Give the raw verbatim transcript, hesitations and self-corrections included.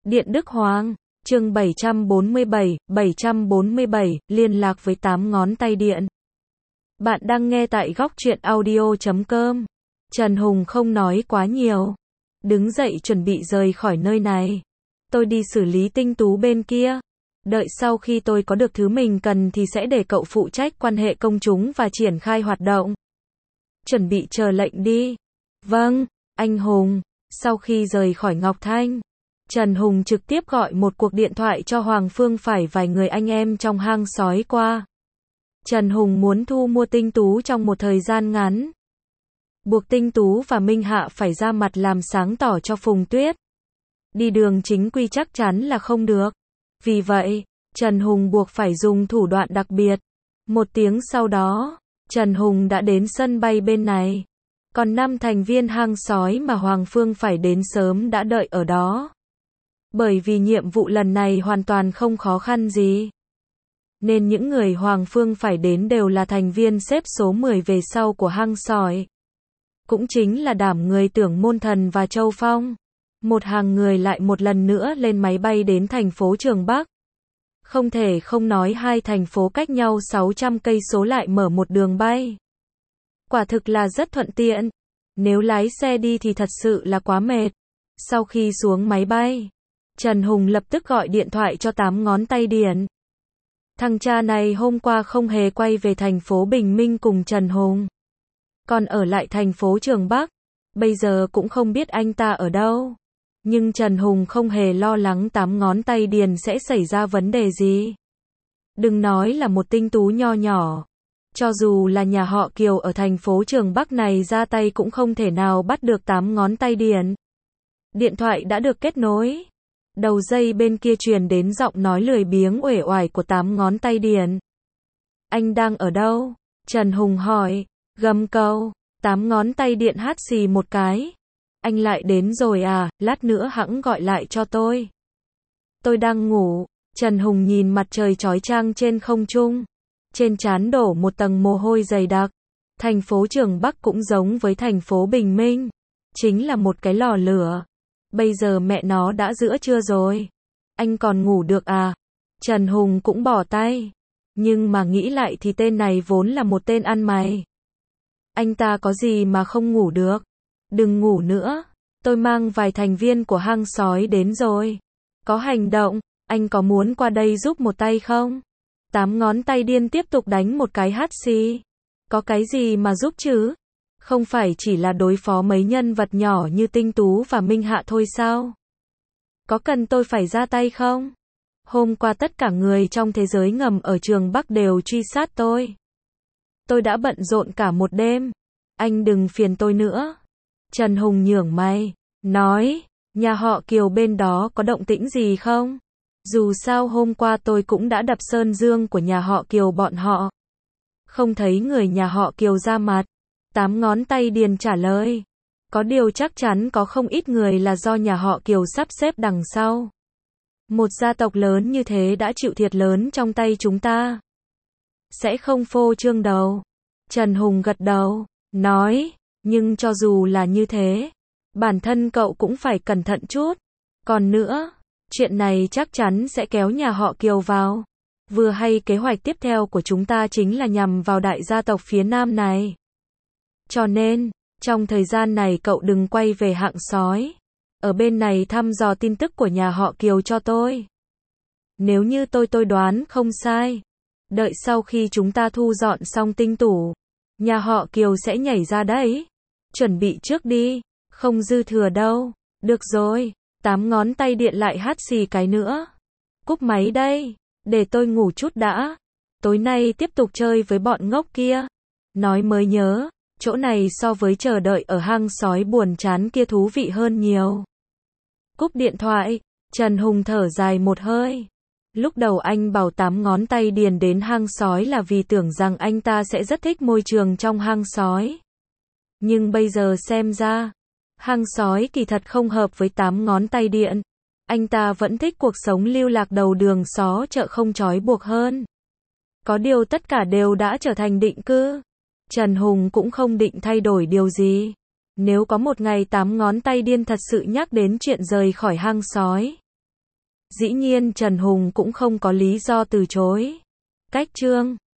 Điện Đức Hoàng, chương bảy trăm bốn mươi bảy, bảy trăm bốn mươi bảy, liên lạc với tám ngón tay điện. Bạn đang nghe tại góc truyện audio chấm com. Trần Hùng không nói quá nhiều. Đứng dậy chuẩn bị rời khỏi nơi này. Tôi đi xử lý Tinh Tú bên kia. Đợi sau khi tôi có được thứ mình cần thì sẽ để cậu phụ trách quan hệ công chúng và triển khai hoạt động. Chuẩn bị chờ lệnh đi. Vâng, anh Hùng. Sau khi rời khỏi Ngọc Thanh, Trần Hùng trực tiếp gọi một cuộc điện thoại cho Hoàng Phương phải vài người anh em trong hang sói qua. Trần Hùng muốn thu mua Tinh Tú trong một thời gian ngắn. Buộc Tinh Tú và Minh Hạ phải ra mặt làm sáng tỏ cho Phùng Tuyết. Đi đường chính quy chắc chắn là không được. Vì vậy, Trần Hùng buộc phải dùng thủ đoạn đặc biệt. Một tiếng sau đó, Trần Hùng đã đến sân bay bên này. Còn năm thành viên hang sói mà Hoàng Phương phải đến sớm đã đợi ở đó. Bởi vì nhiệm vụ lần này hoàn toàn không khó khăn gì, nên những người Hoàng Phương phải đến đều là thành viên xếp số mười về sau của hang sói. Cũng chính là Đảm Người Tưởng Môn Thần và Châu Phong. Một hàng người lại một lần nữa lên máy bay đến thành phố Trường Bắc. Không thể không nói hai thành phố cách nhau sáu trăm cây số lại mở một đường bay. Quả thực là rất thuận tiện. Nếu lái xe đi thì thật sự là quá mệt. Sau khi xuống máy bay, Trần Hùng lập tức gọi điện thoại cho tám ngón tay điện. Thằng cha này hôm qua không hề quay về thành phố Bình Minh cùng Trần Hùng, còn ở lại thành phố Trường Bắc. Bây giờ cũng không biết anh ta ở đâu. Nhưng Trần Hùng không hề lo lắng tám ngón tay điền sẽ xảy ra vấn đề gì. Đừng nói là một Tinh Tú nho nhỏ. Cho dù là nhà họ Kiều ở thành phố Trường Bắc này ra tay cũng không thể nào bắt được tám ngón tay điện. Điện thoại đã được kết nối. Đầu dây bên kia truyền đến giọng nói lười biếng uể oải của tám ngón tay điện. Anh đang ở đâu? Trần Hùng hỏi. Gầm câu. Tám ngón tay điện hát xì một cái. Anh lại đến rồi à, lát nữa hẵng gọi lại cho tôi. Tôi đang ngủ. Trần Hùng nhìn mặt trời chói chang trên không trung. Trên trán đổ một tầng mồ hôi dày đặc. Thành phố Trường Bắc cũng giống với thành phố Bình Minh. Chính là một cái lò lửa. Bây giờ mẹ nó đã giữa trưa rồi. Anh còn ngủ được à? Trần Hùng cũng bỏ tay. Nhưng mà nghĩ lại thì tên này vốn là một tên ăn mày. Anh ta có gì mà không ngủ được? Đừng ngủ nữa. Tôi mang vài thành viên của hang sói đến rồi. Có hành động. Anh có muốn qua đây giúp một tay không? Tám ngón tay điên tiếp tục đánh một cái hắt xì. Có cái gì mà giúp chứ? Không phải chỉ là đối phó mấy nhân vật nhỏ như Tinh Tú và Minh Hạ thôi sao? Có cần tôi phải ra tay không? Hôm qua tất cả người trong thế giới ngầm ở Trường Bắc đều truy sát tôi. Tôi đã bận rộn cả một đêm. Anh đừng phiền tôi nữa. Trần Hùng nhướng mày, nói, nhà họ Kiều bên đó có động tĩnh gì không? Dù sao hôm qua tôi cũng đã đập sơn dương của nhà họ Kiều bọn họ. Không thấy người nhà họ Kiều ra mặt. Tám ngón tay điền trả lời. Có điều chắc chắn có không ít người là do nhà họ Kiều sắp xếp đằng sau. Một gia tộc lớn như thế đã chịu thiệt lớn trong tay chúng ta. Sẽ không phô trương đâu. Trần Hùng gật đầu, nói, nhưng cho dù là như thế, bản thân cậu cũng phải cẩn thận chút. Còn nữa, chuyện này chắc chắn sẽ kéo nhà họ Kiều vào. Vừa hay kế hoạch tiếp theo của chúng ta chính là nhằm vào đại gia tộc phía Nam này. Cho nên, trong thời gian này cậu đừng quay về hang sói. Ở bên này thăm dò tin tức của nhà họ Kiều cho tôi. Nếu như tôi tôi đoán không sai, đợi sau khi chúng ta thu dọn xong Tinh Tú, nhà họ Kiều sẽ nhảy ra đấy. Chuẩn bị trước đi, không dư thừa đâu. Được rồi, tám ngón tay điện lại hát xì cái nữa. Cúp máy đây, để tôi ngủ chút đã. Tối nay tiếp tục chơi với bọn ngốc kia. Nói mới nhớ, chỗ này so với chờ đợi ở hang sói buồn chán kia thú vị hơn nhiều. Cúp điện thoại, Trần Hùng thở dài một hơi. Lúc đầu anh bảo tám ngón tay điền đến hang sói là vì tưởng rằng anh ta sẽ rất thích môi trường trong hang sói. Nhưng bây giờ xem ra, hang sói kỳ thật không hợp với tám ngón tay điện. Anh ta vẫn thích cuộc sống lưu lạc đầu đường xó chợ không trói buộc hơn. Có điều tất cả đều đã trở thành định cư. Trần Hùng cũng không định thay đổi điều gì. Nếu có một ngày tám ngón tay điên thật sự nhắc đến chuyện rời khỏi hang sói, Dĩ nhiên Trần Hùng cũng không có lý do từ chối. Cách chương